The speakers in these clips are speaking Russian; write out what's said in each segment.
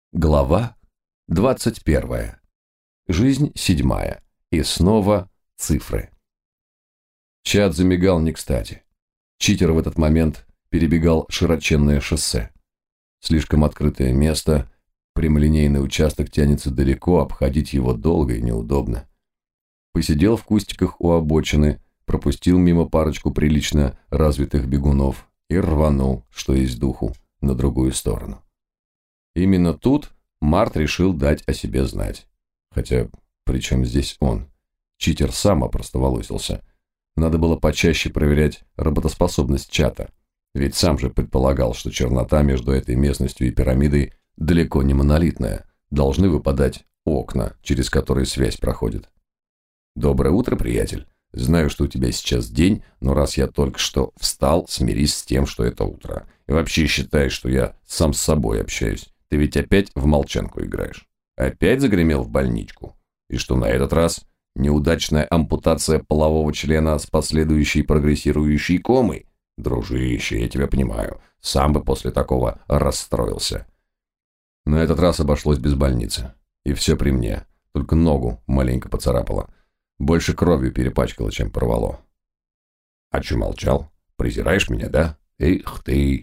Глава 21. Жизнь 7. И снова цифры. Чат замигал не кстати. Читер в этот момент перебегал широченное шоссе. Слишком открытое место, прямолинейный участок тянется далеко, обходить его долго и неудобно. Посидел в кустиках у обочины, пропустил мимо парочку прилично развитых бегунов и рванул, что есть духу, на другую сторону. Именно тут Март решил дать о себе знать. Хотя, при чем здесь он? Читер сам опростоволосился. Надо было почаще проверять работоспособность чата. Ведь сам же предполагал, что чернота между этой местностью и пирамидой далеко не монолитная. Должны выпадать окна, через которые связь проходит. «Доброе утро, приятель. Знаю, что у тебя сейчас день, но раз я только что встал, смирись с тем, что это утро. И вообще считай, что я сам с собой общаюсь. Ты ведь опять в молчанку играешь. Опять загремел в больничку. И что на этот раз? Неудачная ампутация полового члена с последующей прогрессирующей комой? Дружище, я тебя понимаю. Сам бы после такого расстроился. На этот раз обошлось без больницы. И все при мне. Только ногу маленько поцарапало. Больше кровью перепачкало, чем порвало. А чё молчал? Презираешь меня, да? Эх ты.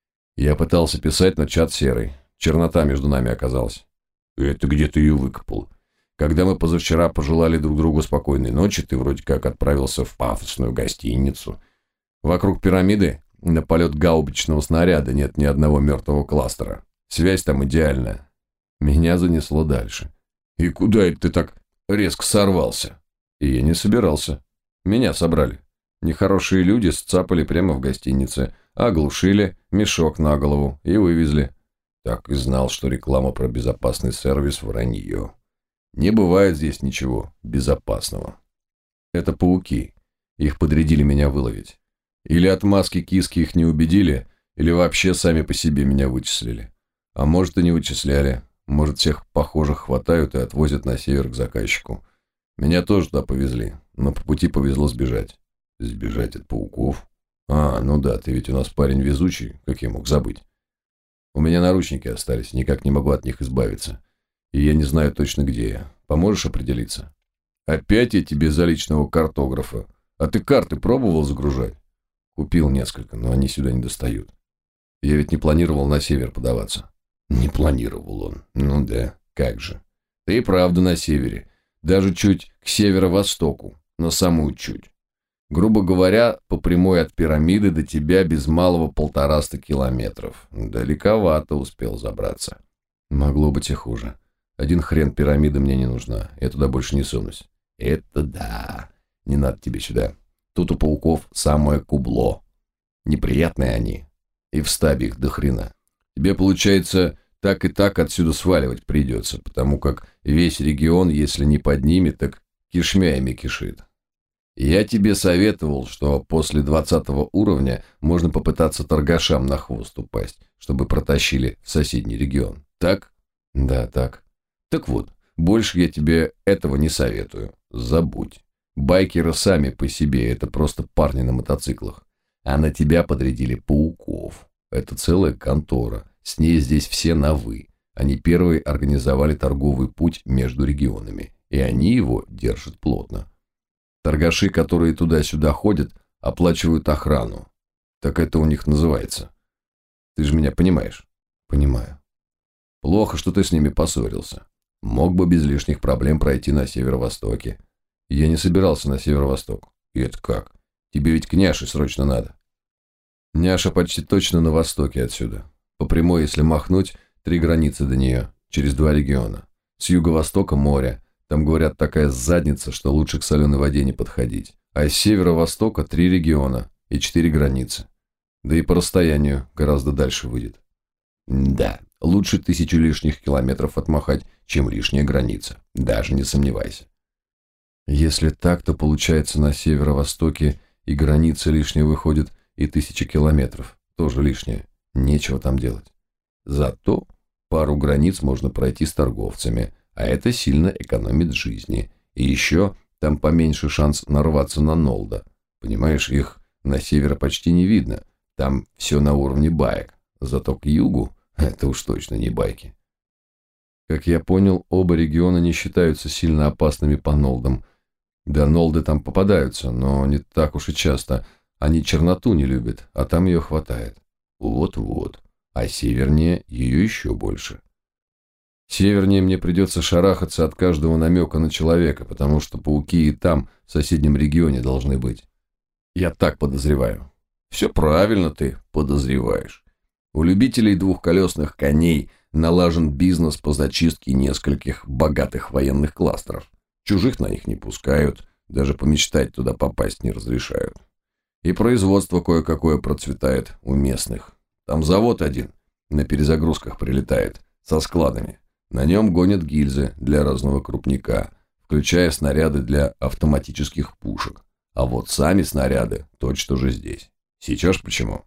Я пытался писать, но чат серый. Чернота между нами оказалась. Это где ты ее выкопал? Когда мы позавчера пожелали друг другу спокойной ночи, ты вроде как отправился в пафосную гостиницу. Вокруг пирамиды на полет гаубичного снаряда нет ни одного мертвого кластера. Связь там идеальная. Меня занесло дальше. И куда это ты так резко сорвался? И я не собирался. Меня собрали. Нехорошие люди сцапали прямо в гостинице, оглушили, мешок на голову и вывезли. Так и знал, что реклама про безопасный сервис вранье. Не бывает здесь ничего безопасного. Это пауки. Их подрядили меня выловить. Или отмазки киски их не убедили, или вообще сами по себе меня вычислили. А может и не вычисляли. Может всех похожих хватают и отвозят на север к заказчику. Меня тоже туда повезли, но по пути повезло сбежать. Сбежать от пауков? А, ну да, ты ведь у нас парень везучий, как я мог забыть. У меня наручники остались, никак не могу от них избавиться. И я не знаю точно, где я. Поможешь определиться? Опять я тебе за личного картографа. А ты карты пробовал загружать? Купил несколько, но они сюда не достают. Я ведь не планировал на север подаваться. Не планировал он. Ну да, как же. Ты и правда на севере. Даже чуть к северо-востоку, но самую чуть. Грубо говоря, по прямой от пирамиды до тебя без малого 150 километров. Далековато успел забраться. Могло быть и хуже. Один хрен пирамида мне не нужна. Я туда больше не сунусь. Это да. Не надо тебе сюда. Тут у пауков самое кубло. Неприятные они. И в стабе их до хрена. Тебе, получается, так и так отсюда сваливать придется, потому как весь регион, если не под ними, так кишмями кишит. Я тебе советовал, что после 20 уровня можно попытаться торгашам на хвост упасть, чтобы протащили в соседний регион. Так? Да, так. Так вот, больше я тебе этого не советую. Забудь. Байкеры сами по себе, это просто парни на мотоциклах. А на тебя подрядили пауков. Это целая контора. С ней здесь все на «вы». Они первые организовали торговый путь между регионами. И они его держат плотно. Торгаши, которые туда-сюда ходят, оплачивают охрану. Так это у них называется. Ты же меня понимаешь? Понимаю. Плохо, что ты с ними поссорился. Мог бы без лишних проблем пройти на северо-востоке. Я не собирался на северо-восток. И это как? Тебе ведь к Няше срочно надо. Няша почти точно на востоке отсюда. По прямой, если махнуть, 3 границы до нее, через 2 региона. С юго-востока море. Там, говорят, такая задница, что лучше к соленой воде не подходить. А с северо-востока 3 региона и 4 границы. Да и по расстоянию гораздо дальше выйдет. Да, лучше 1000 лишних километров отмахать, чем лишняя граница. Даже не сомневайся. Если так, то получается на северо-востоке и граница лишняя выходит, и 1000 километров. Тоже лишнее. Нечего там делать. Зато пару границ можно пройти с торговцами, а это сильно экономит жизни. И еще там поменьше шанс нарваться на Нолда. Понимаешь, их на севере почти не видно. Там все на уровне баек. Зато к югу это уж точно не байки. Как я понял, оба региона не считаются сильно опасными по нолдам. Да, нолды там попадаются, но не так уж и часто. Они черноту не любят, а там ее хватает. Вот-вот. А севернее ее еще больше. Севернее мне придется шарахаться от каждого намека на человека, потому что пауки и там, в соседнем регионе, должны быть. Я так подозреваю. Все правильно ты подозреваешь. У любителей двухколесных коней налажен бизнес по зачистке нескольких богатых военных кластеров. Чужих на них не пускают, даже помечтать туда попасть не разрешают. И производство кое-какое процветает у местных. Там завод один на перезагрузках прилетает, со складами. На нем гонят гильзы для разного крупника, включая снаряды для автоматических пушек. А вот сами снаряды точно же здесь. Сейчас почему?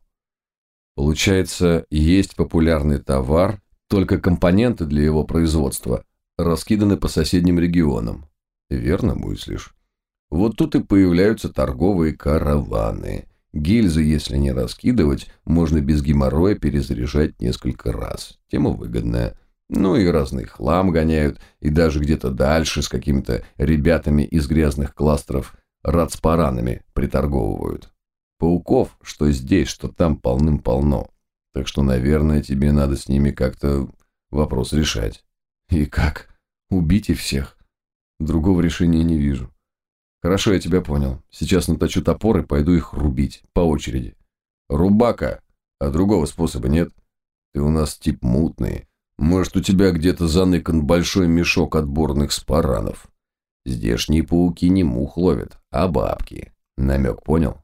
Получается, есть популярный товар, только компоненты для его производства раскиданы по соседним регионам. Верно мыслишь? Вот тут и появляются торговые караваны. Гильзы, если не раскидывать, можно без геморроя перезаряжать несколько раз. Тема выгодная. Ну и разный хлам гоняют, и даже где-то дальше с какими-то ребятами из грязных кластеров рацпаранами приторговывают. Пауков, что здесь, что там, полным-полно. Так что, наверное, тебе надо с ними как-то вопрос решать. И как? Убить их всех? Другого решения не вижу. Хорошо, я тебя понял. Сейчас наточу топор и пойду их рубить, по очереди. Рубака, а другого способа нет? Ты у нас тип мутный. Может, у тебя где-то заныкан большой мешок отборных спаранов. Здешние пауки не мух ловят, а бабки. Намек понял?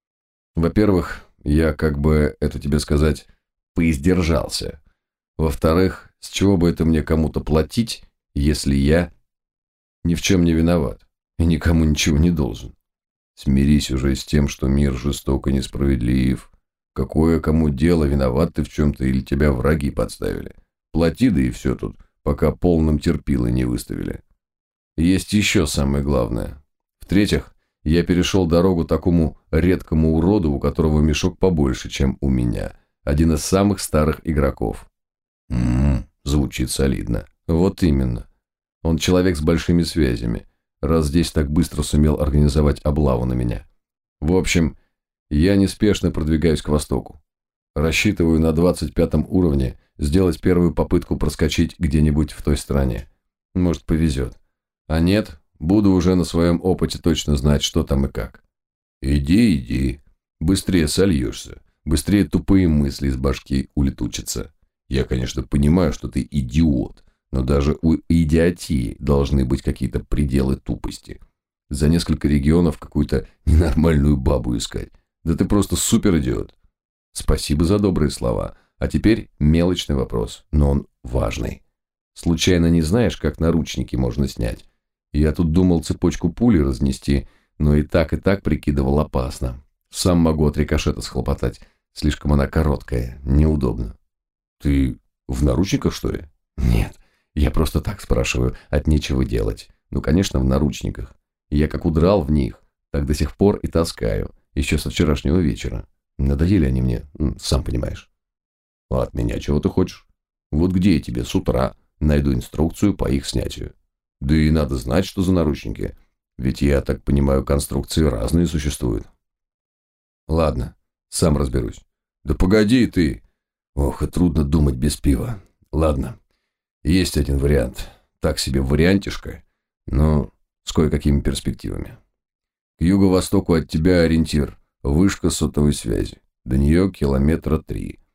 Во-первых, я, как бы это тебе сказать, поиздержался. Во-вторых, с чего бы это мне кому-то платить, если я ни в чем не виноват и никому ничего не должен? Смирись уже с тем, что мир жесток и несправедлив. Какое кому дело, виноват ты в чем-то или тебя враги подставили? Плати, да и все тут, пока полным терпилой не выставили. Есть еще самое главное. В-третьих, я перешел дорогу такому редкому уроду, у которого мешок побольше, чем у меня. Один из самых старых игроков. Звучит солидно. Вот именно. Он человек с большими связями, раз здесь так быстро сумел организовать облаву на меня. В общем, я неспешно продвигаюсь к востоку. Рассчитываю на 25 уровне сделать первую попытку проскочить где-нибудь в той стране. Может, повезет. А нет, буду уже на своем опыте точно знать, что там и как. Иди, иди. Быстрее сольешься. Быстрее тупые мысли из башки улетучатся. Я, конечно, понимаю, что ты идиот, но даже у идиотии должны быть какие-то пределы тупости. За несколько регионов какую-то ненормальную бабу искать. Да ты просто суперидиот. Спасибо за добрые слова. А теперь мелочный вопрос, но он важный. Случайно не знаешь, как наручники можно снять? Я тут думал цепочку пули разнести, но и так прикидывал опасно. Сам могу от рикошета схлопотать. Слишком она короткая, неудобно. Ты в наручниках, что ли? Нет, я просто так спрашиваю, от нечего делать. Ну, конечно, в наручниках. Я как удрал в них, так до сих пор и таскаю, еще со вчерашнего вечера. Надоели они мне, сам понимаешь. А от меня чего ты хочешь? Вот где я тебе с утра найду инструкцию по их снятию? Да и надо знать, что за наручники. Ведь, я так понимаю, конструкции разные существуют. Ладно, сам разберусь. Да погоди ты. Ох, и трудно думать без пива. Ладно, есть один вариант. Так себе вариантишко, но с кое-какими перспективами. К юго-востоку от тебя ориентир. Вышка сотовой связи. До нее 3 километра.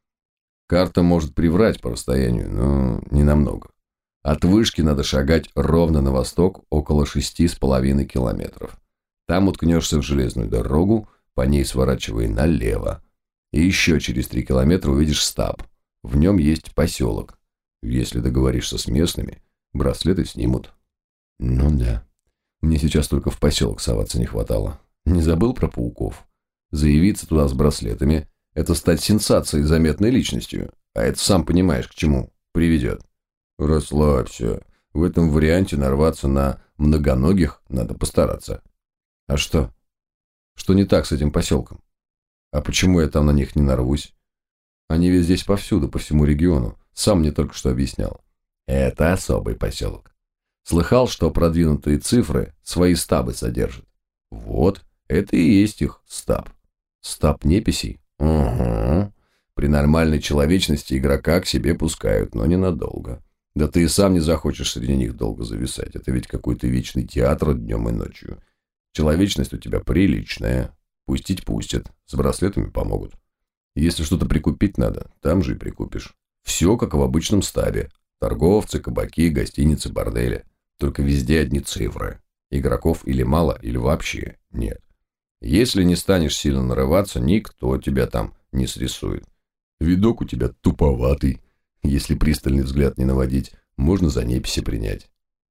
Карта может приврать по расстоянию, но не намного. От вышки надо шагать ровно на восток около 6,5 километров. Там уткнешься в железную дорогу, по ней сворачивай налево. И еще через 3 километра увидишь стаб. В нем есть поселок. Если договоришься с местными, браслеты снимут. Ну да. Мне сейчас только в поселок соваться не хватало. Не забыл про пауков? Заявиться туда с браслетами – это стать сенсацией, заметной личностью. А это, сам понимаешь, к чему приведет. Расслабься. В этом варианте нарваться на многоногих надо постараться. А что? Что не так с этим поселком? А почему я там на них не нарвусь? Они ведь здесь повсюду, по всему региону. Сам мне только что объяснял. Это особый поселок. Слыхал, что продвинутые цифры свои стабы содержат. Вот, это и есть их стаб. Стаб неписей? Угу. При нормальной человечности игрока к себе пускают, но ненадолго. Да ты и сам не захочешь среди них долго зависать. Это ведь какой-то вечный театр днем и ночью. Человечность у тебя приличная. Пустить пустят. С браслетами помогут. Если что-то прикупить надо, там же и прикупишь. Все как в обычном стабе. Торговцы, кабаки, гостиницы, бордели. Только везде одни цифры. Игроков или мало, или вообще нет. Если не станешь сильно нарываться, никто тебя там не срисует. Видок у тебя туповатый. Если пристальный взгляд не наводить, можно за неписи принять.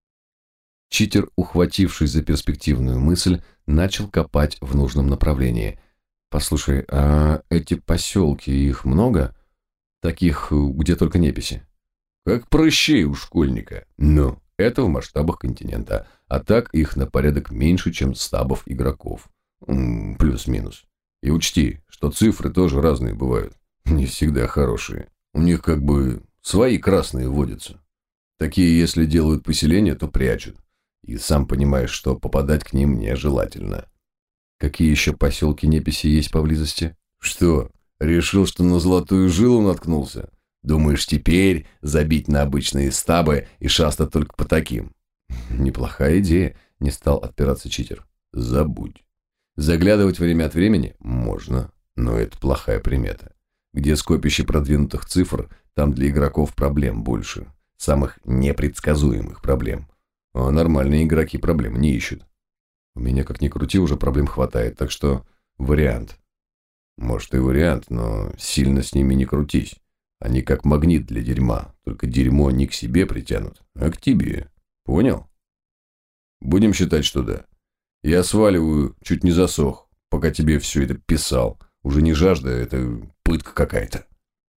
Читер, ухватившись за перспективную мысль, начал копать в нужном направлении. «Послушай, а эти поселки, их много? Таких, где только неписи?» «Как прыщей у школьника. Но это в масштабах континента. А так их на порядок меньше, чем стабов игроков. Плюс-минус. И учти, что цифры тоже разные бывают. Не всегда хорошие. У них как бы свои красные водятся. Такие, если делают поселение, то прячут. И сам понимаешь, что попадать к ним нежелательно». «Какие еще поселки неписи есть поблизости?» «Что, решил, что на золотую жилу наткнулся? Думаешь, теперь забить на обычные стабы и шастать только по таким?» «Неплохая идея», — не стал отпираться читер. «Забудь. Заглядывать время от времени можно, но это плохая примета. Где скопище продвинутых цифр, там для игроков проблем больше. Самых непредсказуемых проблем. А нормальные игроки проблем не ищут. У меня, как ни крути, уже проблем хватает, так что вариант. Может и вариант, но сильно с ними не крутись. Они как магнит для дерьма, только дерьмо не к себе притянут, а к тебе. Понял? Будем считать, что да. Я сваливаю, чуть не засох, пока тебе все это писал. Уже не жажда, это пытка какая-то».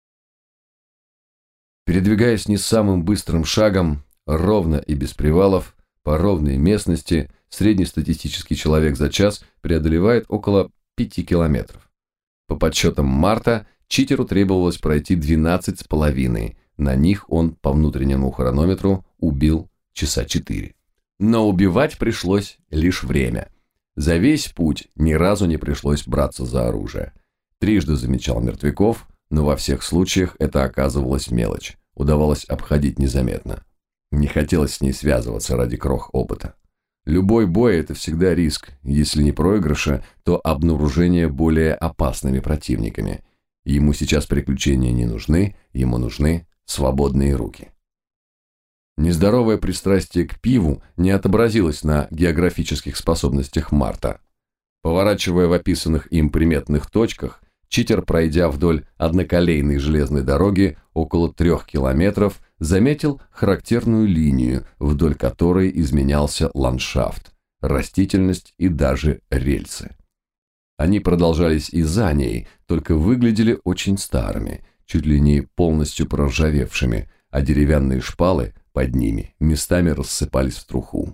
Передвигаясь не самым быстрым шагом, ровно и без привалов, по ровной местности, среднестатистический человек за час преодолевает около 5 километров. По подсчетам Марта, читеру требовалось пройти 12,5. На них он по внутреннему хронометру убил часа 4. Но убивать пришлось лишь время. За весь путь ни разу не пришлось браться за оружие. Трижды замечал мертвяков, но во всех случаях это оказывалась мелочь. Удавалось обходить незаметно. Не хотелось с ней связываться ради крох опыта. Любой бой – это всегда риск, если не проигрыша, то обнаружение более опасными противниками. Ему сейчас приключения не нужны, ему нужны свободные руки. Нездоровое пристрастие к пиву не отобразилось на географических способностях Марта. Поворачивая в описанных им приметных точках, читер, пройдя вдоль одноколейной железной дороги около 3 километров, заметил характерную линию, вдоль которой изменялся ландшафт, растительность и даже рельсы. Они продолжались и за ней, только выглядели очень старыми, чуть ли не полностью проржавевшими, а деревянные шпалы под ними местами рассыпались в труху.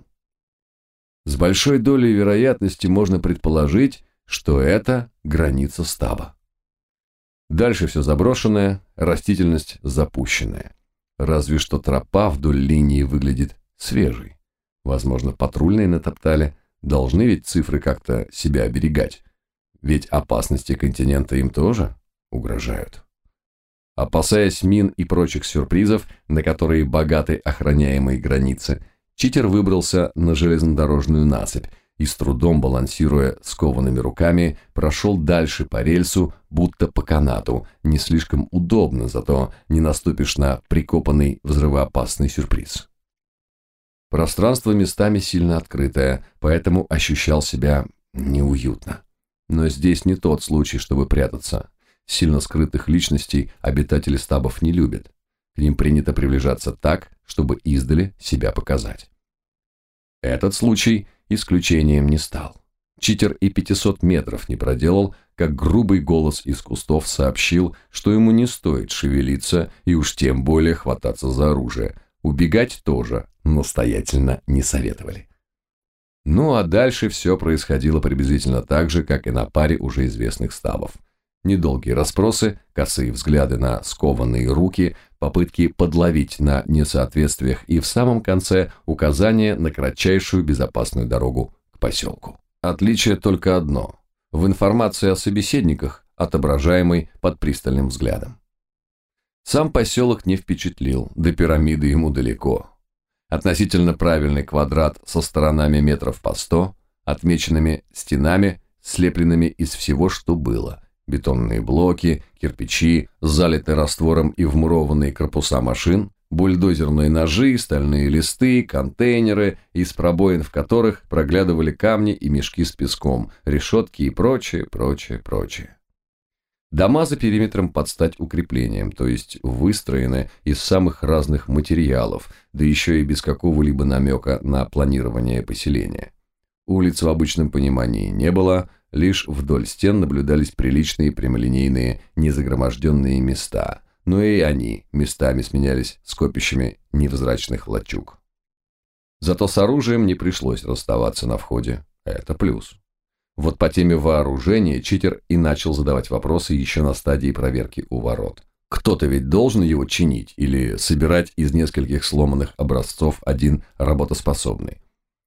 С большой долей вероятности можно предположить, что это граница стаба. Дальше все заброшенное, растительность запущенная. Разве что тропа вдоль линии выглядит свежей. Возможно, патрульные натоптали, должны ведь цифры как-то себя оберегать. Ведь опасности континента им тоже угрожают. Опасаясь мин и прочих сюрпризов, на которые богаты охраняемые границы, читер выбрался на железнодорожную насыпь и, с трудом балансируя скованными руками, прошел дальше по рельсу, будто по канату, не слишком удобно, зато не наступишь на прикопанный взрывоопасный сюрприз. Пространство местами сильно открытое, поэтому ощущал себя неуютно. Но здесь не тот случай, чтобы прятаться. Сильно скрытых личностей обитатели стабов не любят. К ним принято приближаться так, чтобы издали себя показать. Этот случай исключением не стал. Читер и 500 метров не проделал, как грубый голос из кустов сообщил, что ему не стоит шевелиться и уж тем более хвататься за оружие. Убегать тоже настоятельно не советовали. Ну а дальше все происходило приблизительно так же, как и на паре уже известных стабов. Недолгие расспросы, косые взгляды на скованные руки, попытки подловить на несоответствиях и в самом конце указание на кратчайшую безопасную дорогу к поселку. Отличие только одно – в информации о собеседниках, отображаемой под пристальным взглядом. Сам поселок не впечатлил, до пирамиды ему далеко. Относительно правильный квадрат со сторонами метров по 100, отмеченными стенами, слепленными из всего, что было. Бетонные блоки, кирпичи, залитые раствором и вмурованные корпуса машин, бульдозерные ножи, стальные листы, контейнеры, из пробоин в которых проглядывали камни и мешки с песком, решетки и прочее, прочее, прочее. Дома за периметром под стать укреплением, то есть выстроены из самых разных материалов, да еще и без какого-либо намека на планирование поселения. Улиц в обычном понимании не было, лишь вдоль стен наблюдались приличные прямолинейные незагроможденные места, но и они местами сменялись скопищами невзрачных лачуг. Зато с оружием не пришлось расставаться на входе, это плюс. Вот по теме вооружения читер и начал задавать вопросы еще на стадии проверки у ворот. Кто-то ведь должен его чинить или собирать из нескольких сломанных образцов один работоспособный.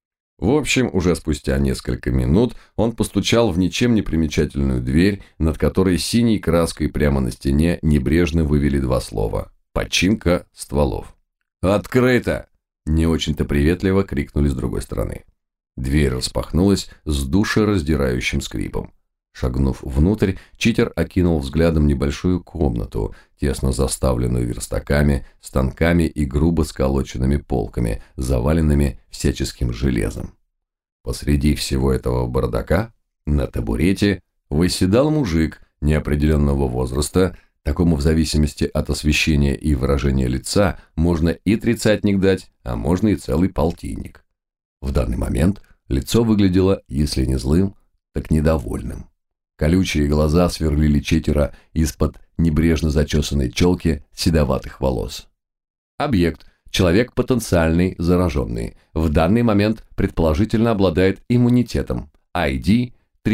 В общем, уже спустя несколько минут он постучал в ничем не примечательную дверь, над которой синей краской прямо на стене небрежно вывели два слова «Починка стволов». «Открыто!» – не очень-то приветливо крикнули с другой стороны. Дверь распахнулась с душераздирающим скрипом. Шагнув внутрь, читер окинул взглядом небольшую комнату, тесно заставленную верстаками, станками и грубо сколоченными полками, заваленными всяческим железом. Посреди всего этого бардака, на табурете, восседал мужик неопределенного возраста, такому в зависимости от освещения и выражения лица можно и тридцатник дать, а можно и целый полтинник. В данный момент лицо выглядело, если не злым, так недовольным. Колючие глаза сверлили читера из-под небрежно зачесанной челки седоватых волос. Объект, человек потенциальный зараженный, в данный момент предположительно обладает иммунитетом. ID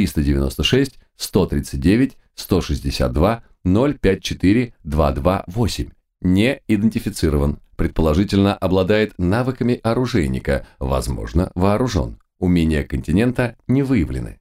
396 139 162 054 228. Не идентифицирован. Предположительно обладает навыками оружейника, возможно, вооружен. Умения континента не выявлены.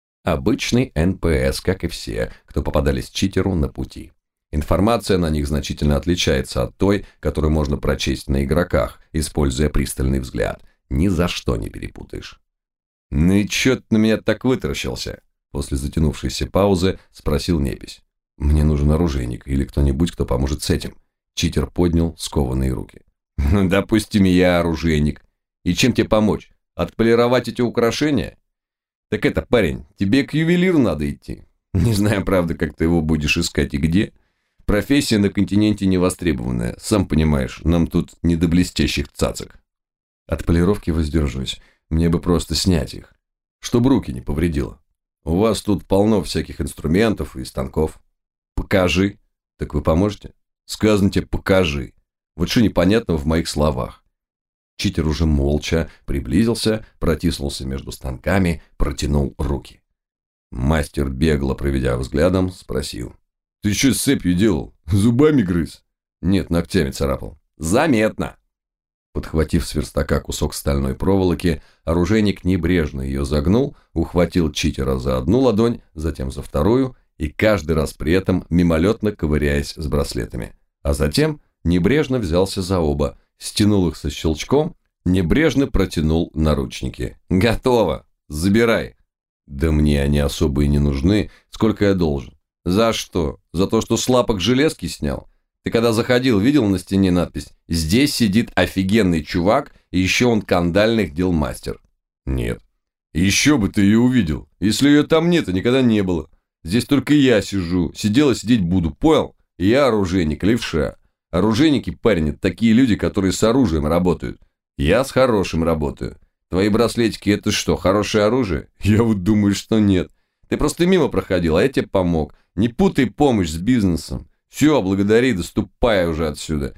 Обычный НПС, как и все, кто попадались читеру на пути. Информация на них значительно отличается от той, которую можно прочесть на игроках, используя пристальный взгляд. Ни за что не перепутаешь. «Ну и чё ты на меня так вытаращился?» После затянувшейся паузы спросил Непись. «Мне нужен оружейник или кто-нибудь, кто поможет с этим». Читер поднял скованные руки. «Ну, допустим, я оружейник. И чем тебе помочь? Отполировать эти украшения? Так это, парень, тебе к ювелиру надо идти. Не знаю, правда, как ты его будешь искать и где. Профессия на континенте невостребованная. Сам понимаешь, нам тут не до блестящих цацок. От полировки воздержусь. Мне бы просто снять их, чтобы руки не повредило. У вас тут полно всяких инструментов и станков. Покажи. Так вы поможете? Сказано тебе, покажи. Вот что непонятно в моих словах. Читер уже молча приблизился, протиснулся между станками, протянул руки. Мастер, бегло проведя взглядом, спросил. «Ты что с цепью делал? Зубами грыз?» «Нет, ногтями царапал». «Заметно!» Подхватив с верстака кусок стальной проволоки, оружейник небрежно ее загнул, ухватил читера за одну ладонь, затем за вторую, и каждый раз при этом мимолетно ковыряясь с браслетами. А затем небрежно взялся за оба, стянул их со щелчком, небрежно протянул наручники. «Готово! Забирай!» «Да мне они особо и не нужны, сколько я должен». «За что? За то, что с лапок железки снял? Ты когда заходил, видел на стене надпись «Здесь сидит офигенный чувак, и еще он кандальных дел мастер»?» «Нет». «Еще бы ты ее увидел. Если ее там нет, и никогда не было. Здесь только я сижу, сидел и сидеть буду, понял? И я оружейник, левша. Оружейники, парень, это такие люди, которые с оружием работают. Я с хорошим работаю. Твои браслетики – это что, хорошее оружие? Я вот думаю, что нет. Ты просто мимо проходил, а я тебе помог. Не путай помощь с бизнесом. Все, благодари, доступай уже отсюда».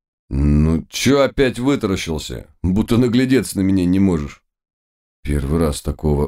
«Ну, чё опять вытаращился? Будто наглядеться на меня не можешь». «Первый раз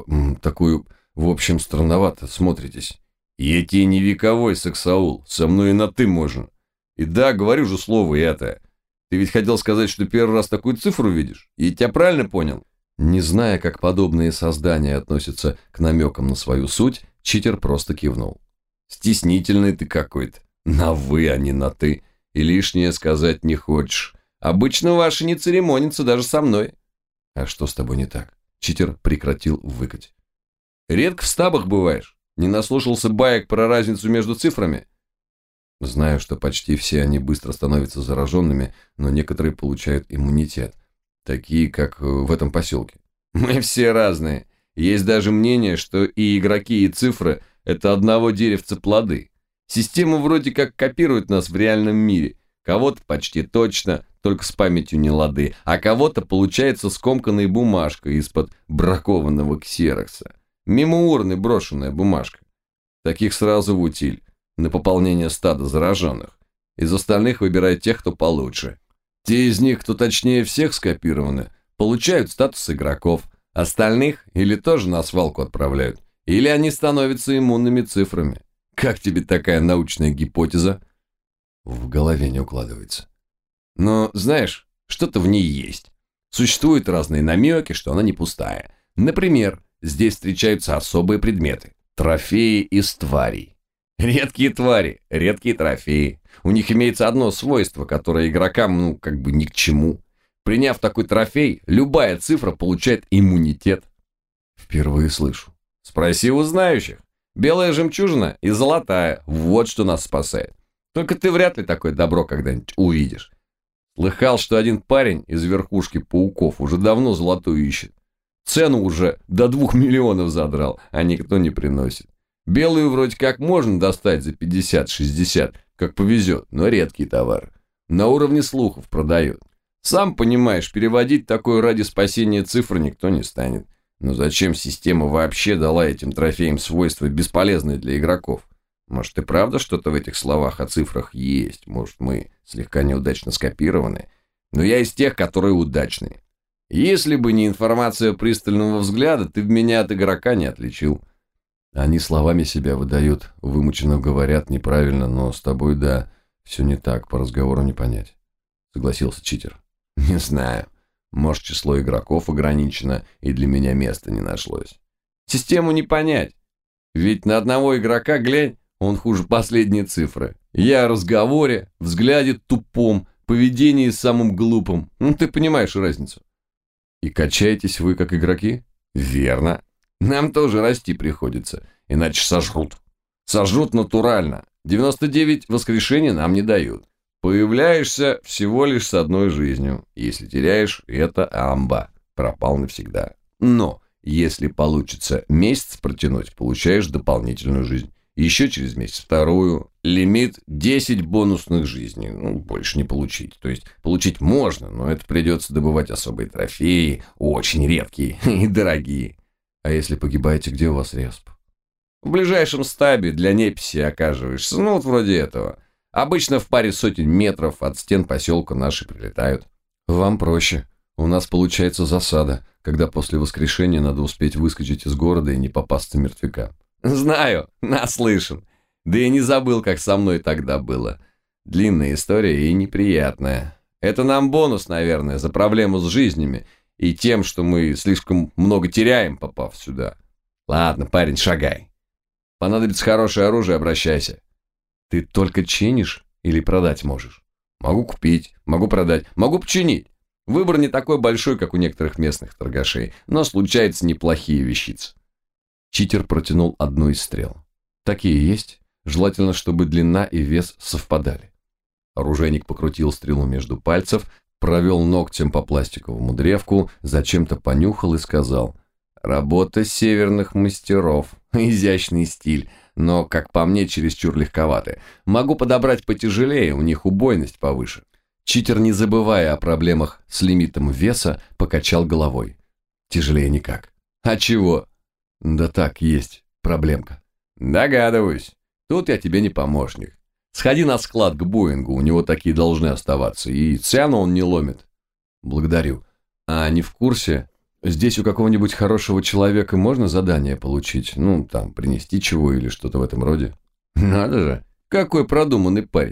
такую, в общем, странновато смотритесь». «Я тебе не вековой сексаул, со мной и на «ты» можно. И да, говорю же слово это. Ты ведь хотел сказать, что первый раз такую цифру видишь? Я тебя правильно понял? Не зная, как подобные создания относятся к намекам на свою суть, читер просто кивнул. Стеснительный ты какой-то. На «вы», а не на «ты». И лишнее сказать не хочешь. Обычно ваши не церемонятся даже со мной. А что с тобой не так? Читер прекратил выкать. Редко в стабах бываешь. Не наслушался баек про разницу между цифрами? Знаю, что почти все они быстро становятся зараженными, но некоторые получают иммунитет. Такие, как в этом поселке. Мы все разные. Есть даже мнение, что и игроки, и цифры – это одного деревца плоды. Система вроде как копирует нас в реальном мире. Кого-то почти точно, только с памятью не лады, а кого-то получается скомканная бумажка из-под бракованного ксерокса. Мимо урны брошенная бумажка. Таких сразу в утиль, на пополнение стада зараженных. Из остальных выбирают тех, кто получше. Те из них, кто точнее всех скопированы, получают статус игроков. Остальных или тоже на свалку отправляют, или они становятся иммунными цифрами. Как тебе такая научная гипотеза? В голове не укладывается. Но, знаешь, что-то в ней есть. Существуют разные намеки, что она не пустая. Например, здесь встречаются особые предметы. Трофеи из тварей. Редкие твари, редкие трофеи. У них имеется одно свойство, которое игрокам, как бы ни к чему. Приняв такой трофей, любая цифра получает иммунитет. Впервые слышу. Спроси у знающих. Белая жемчужина и золотая. Вот что нас спасает. Только ты вряд ли такое добро когда-нибудь увидишь. Слыхал, что один парень из верхушки пауков уже давно золотую ищет. Цену уже до 2 миллионов задрал, а никто не приносит. Белую вроде как можно достать за 50-60, как повезет, но редкий товар. На уровне слухов продают. Сам понимаешь, переводить такое ради спасения цифр никто не станет. Но зачем система вообще дала этим трофеям свойства, бесполезные для игроков? Может и правда что-то в этих словах о цифрах есть, может мы слегка неудачно скопированы, но я из тех, которые удачные. Если бы не информация пристального взгляда, ты бы меня от игрока не отличил. Они словами себя выдают, вымученно говорят неправильно, но с тобой, да, все не так, по разговору не понять. Согласился читер. Не знаю, может число игроков ограничено, и для меня места не нашлось. Систему не понять, ведь на одного игрока глянь, он хуже последней цифры. Я о разговоре, взгляде тупом, поведении самым глупым. Ты понимаешь разницу. И качаетесь вы как игроки? Верно. Нам тоже расти приходится, иначе сожрут. Сожрут натурально. 99 воскрешений нам не дают. Появляешься всего лишь с одной жизнью. Если теряешь, это амба. Пропал навсегда. Но, если получится месяц протянуть, получаешь дополнительную жизнь. Еще через месяц вторую. Лимит 10 бонусных жизней. Больше не получить. То есть, получить можно, но это придется добывать особые трофеи, очень редкие и дорогие. А если погибаете, где у вас респ? В ближайшем стабе для неписи оказываешься. Вот вроде этого. Обычно в паре сотен метров от стен поселка наши прилетают. Вам проще. У нас получается засада, когда после воскрешения надо успеть выскочить из города и не попасться мертвякам. Знаю, наслышан. Да и не забыл, как со мной тогда было. Длинная история и неприятная. Это нам бонус, наверное, за проблему с жизнями и тем, что мы слишком много теряем, попав сюда. Ладно, парень, шагай. Понадобится хорошее оружие, обращайся. Ты только чинишь или продать можешь? Могу купить, могу продать, могу починить. Выбор не такой большой, как у некоторых местных торгашей, но случаются неплохие вещицы. Читер протянул одну из стрел. Такие есть, желательно, чтобы длина и вес совпадали. Оружейник покрутил стрелу между пальцев, провел ногтем по пластиковому древку, зачем-то понюхал и сказал: «Работа северных мастеров, изящный стиль, но, как по мне, чересчур легковаты. Могу подобрать потяжелее, у них убойность повыше». Читер, не забывая о проблемах с лимитом веса, покачал головой. «Тяжелее никак». «А чего?» «Да так, есть проблемка». «Догадываюсь. Тут я тебе не помощник. Сходи на склад к Боингу, у него такие должны оставаться, и цену он не ломит». «Благодарю. А не в курсе, здесь у какого-нибудь хорошего человека можно задание получить? Принести чего или что-то в этом роде?» «Надо же, какой продуманный парень.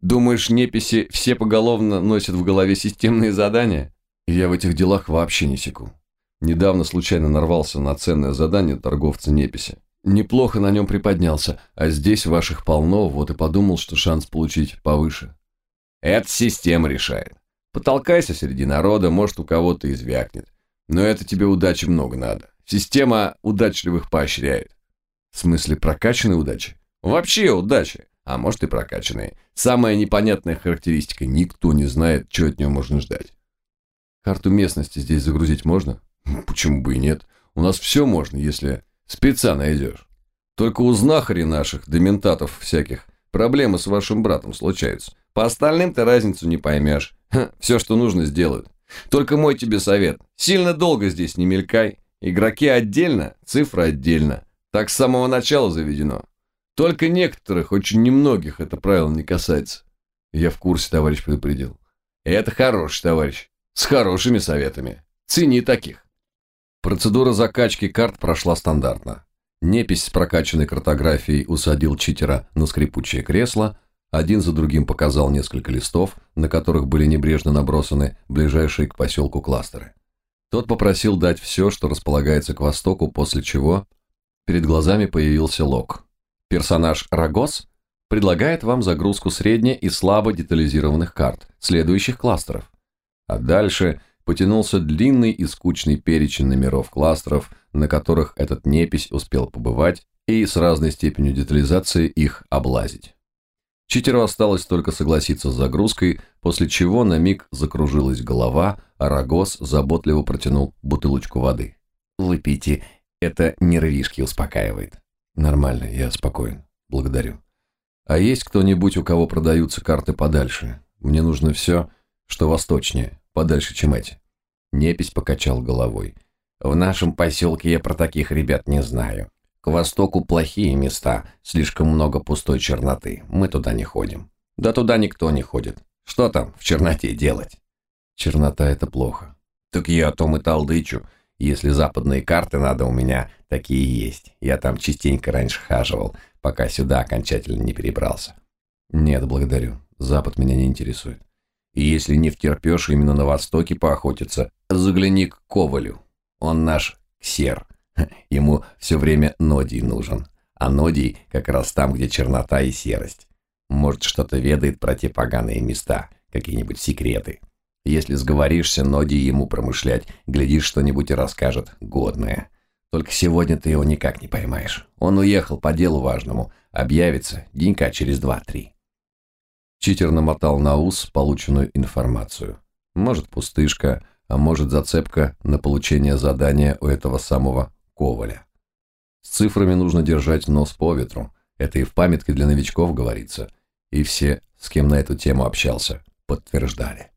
Думаешь, неписи все поголовно носят в голове системные задания? Я в этих делах вообще не секу. Недавно случайно нарвался на ценное задание торговца неписи. Неплохо на нем приподнялся, а здесь ваших полно, вот и подумал, что шанс получить повыше. Это система решает. Потолкайся среди народа, может, у кого-то и звякнет. Но это тебе удачи много надо. Система удачливых поощряет. В смысле прокачанной удачи? Вообще удачи. А может и прокачанные. Самая непонятная характеристика. Никто не знает, что от нее можно ждать. Карту местности здесь загрузить можно? Почему бы и нет? У нас все можно, если спеца найдешь. Только у знахарей наших, да ментатов всяких, проблемы с вашим братом случаются. По остальным ты разницу не поймешь. Все, что нужно, сделают. Только мой тебе совет. Сильно долго здесь не мелькай. Игроки отдельно, цифры отдельно. Так с самого начала заведено. Только некоторых, очень немногих, это правило не касается. Я в курсе, товарищ предупредил. Это хороший товарищ. С хорошими советами. Цени таких. Процедура закачки карт прошла стандартно. Непись с прокачанной картографией усадил читера на скрипучее кресло, один за другим показал несколько листов, на которых были небрежно набросаны ближайшие к поселку кластеры. Тот попросил дать все, что располагается к востоку, после чего перед глазами появился лог. Персонаж Рагос предлагает вам загрузку средне- и слабо детализированных карт следующих кластеров. А дальше потянулся длинный и скучный перечень номеров кластеров, на которых этот непись успел побывать, и с разной степенью детализации их облазить. Читеру осталось только согласиться с загрузкой, после чего на миг закружилась голова, а Рагос заботливо протянул бутылочку воды. «Выпейте, это нервишки успокаивает». «Нормально, я спокоен. Благодарю. А есть кто-нибудь, у кого продаются карты подальше? Мне нужно все, что восточнее, подальше, чем эти». Непись покачал головой. «В нашем поселке я про таких ребят не знаю. К востоку плохие места, слишком много пустой черноты. Мы туда не ходим. Да туда никто не ходит. Что там в черноте делать?» «Чернота – это плохо». «Так я о том и толдычу. Если западные карты надо, у меня такие есть. Я там частенько раньше хаживал, пока сюда окончательно не перебрался». «Нет, благодарю. Запад меня не интересует». «И если не втерпешь именно на востоке поохотиться, загляни к Ковалю. Он наш ксер. Ему все время нодий нужен. А нодий как раз там, где чернота и серость. Может, что-то ведает про те поганые места, какие-нибудь секреты. Если сговоришься, нодий ему промышлять, глядишь, что-нибудь и расскажет годное. Только сегодня ты его никак не поймаешь. Он уехал по делу важному, объявится денька через 2-3. Читер намотал на ус полученную информацию. Может, пустышка, а может, зацепка на получение задания у этого самого Коваля. С цифрами нужно держать нос по ветру. Это и в памятке для новичков говорится. И все, с кем на эту тему общался, подтверждали.